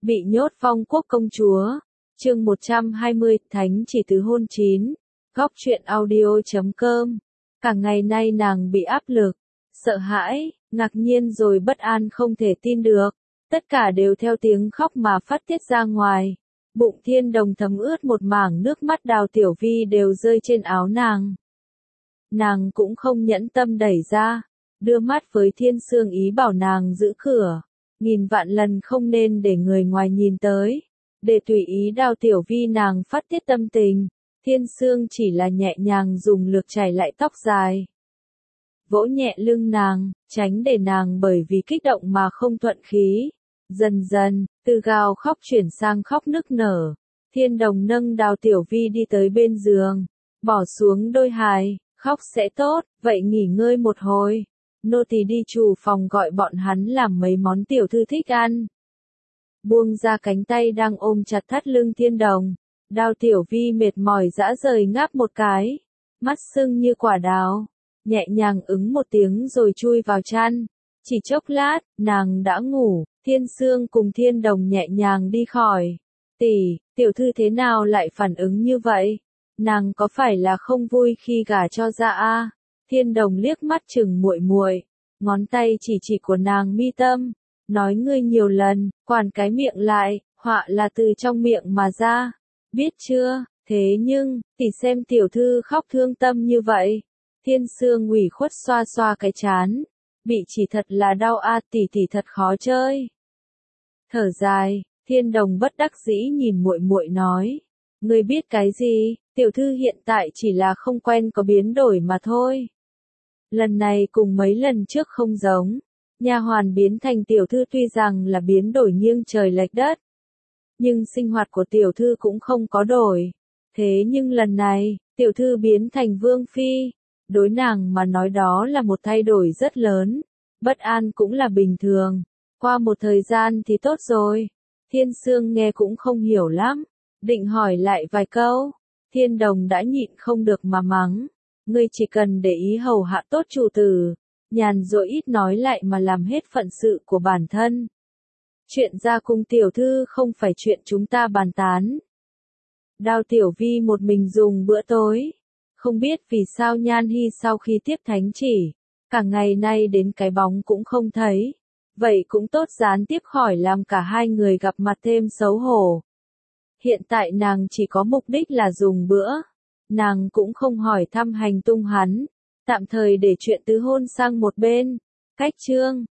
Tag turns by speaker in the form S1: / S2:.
S1: Bị nhốt phong quốc công chúa. Chương 120, Thánh chỉ tứ hôn 9. Góc truyện audio.com. Cả ngày nay nàng bị áp lực, sợ hãi, ngạc nhiên rồi bất an không thể tin được. Tất cả đều theo tiếng khóc mà phát tiết ra ngoài. Bụng Thiên Đồng thấm ướt một mảng nước mắt, Đào Tiểu Vi đều rơi trên áo nàng. Nàng cũng không nhẫn tâm đẩy ra, đưa mắt với Thiên Sương ý bảo nàng giữ cửa. Nghìn vạn lần không nên để người ngoài nhìn tới, để tùy ý Đào Tiểu Vi nàng phát tiết tâm tình. Thiên Sương chỉ là nhẹ nhàng dùng lược chải lại tóc dài, vỗ nhẹ lưng nàng, tránh để nàng bởi vì kích động mà không thuận khí. Dần dần, từ gào khóc chuyển sang khóc nức nở. Thiên Đồng nâng Đào Tiểu Vi đi tới bên giường, bỏ xuống đôi hài, khóc sẽ tốt, vậy nghỉ ngơi một hồi. Nô tỳ đi chủ phòng gọi bọn hắn làm mấy món tiểu thư thích ăn. Buông ra cánh tay đang ôm chặt thắt lưng Thiên Đồng, Đào Tiểu Vi mệt mỏi rã rời ngáp một cái, mắt sưng như quả đào, nhẹ nhàng ứng một tiếng rồi chui vào chăn. Chỉ chốc lát, nàng đã ngủ. Thiên Sương cùng Thiên Đồng nhẹ nhàng đi khỏi. Tỷ, tiểu thư thế nào lại phản ứng như vậy? Nàng có phải là không vui khi gả cho ra a? Thiên Đồng liếc mắt chừng muội muội, ngón tay chỉ của nàng mi tâm, nói ngươi nhiều lần, quản cái miệng lại, họa là từ trong miệng mà ra. Biết chưa? Thế nhưng, tỷ xem tiểu thư khóc thương tâm như vậy. Thiên Sương ủy khuất xoa xoa cái trán. Bị chỉ thật là đau a, tỷ thật khó chơi. Thở dài, Thiên Đồng bất đắc dĩ nhìn muội muội nói, ngươi biết cái gì, tiểu thư hiện tại chỉ là không quen có biến đổi mà thôi. Lần này cùng mấy lần trước không giống, nha hoàn biến thành tiểu thư tuy rằng là biến đổi nghiêng trời lệch đất, nhưng sinh hoạt của tiểu thư cũng không có đổi. Thế nhưng lần này, tiểu thư biến thành vương phi. Đối nàng mà nói đó là một thay đổi rất lớn, bất an cũng là bình thường, qua một thời gian thì tốt rồi. Thiên Sương nghe cũng không hiểu lắm, định hỏi lại vài câu, Thiên Đồng đã nhịn không được mà mắng, ngươi chỉ cần để ý hầu hạ tốt chủ tử, nhàn rỗi ít nói lại mà làm hết phận sự của bản thân. Chuyện ra cung tiểu thư không phải chuyện chúng ta bàn tán. Đào Tiểu Vi một mình dùng bữa tối. Không biết vì sao Nhan Hy sau khi tiếp thánh chỉ, cả ngày nay đến cái bóng cũng không thấy. Vậy cũng tốt, gián tiếp khỏi làm cả hai người gặp mặt thêm xấu hổ. Hiện tại nàng chỉ có mục đích là dùng bữa. Nàng cũng không hỏi thăm hành tung hắn. Tạm thời để chuyện tứ hôn sang một bên. Cách chương.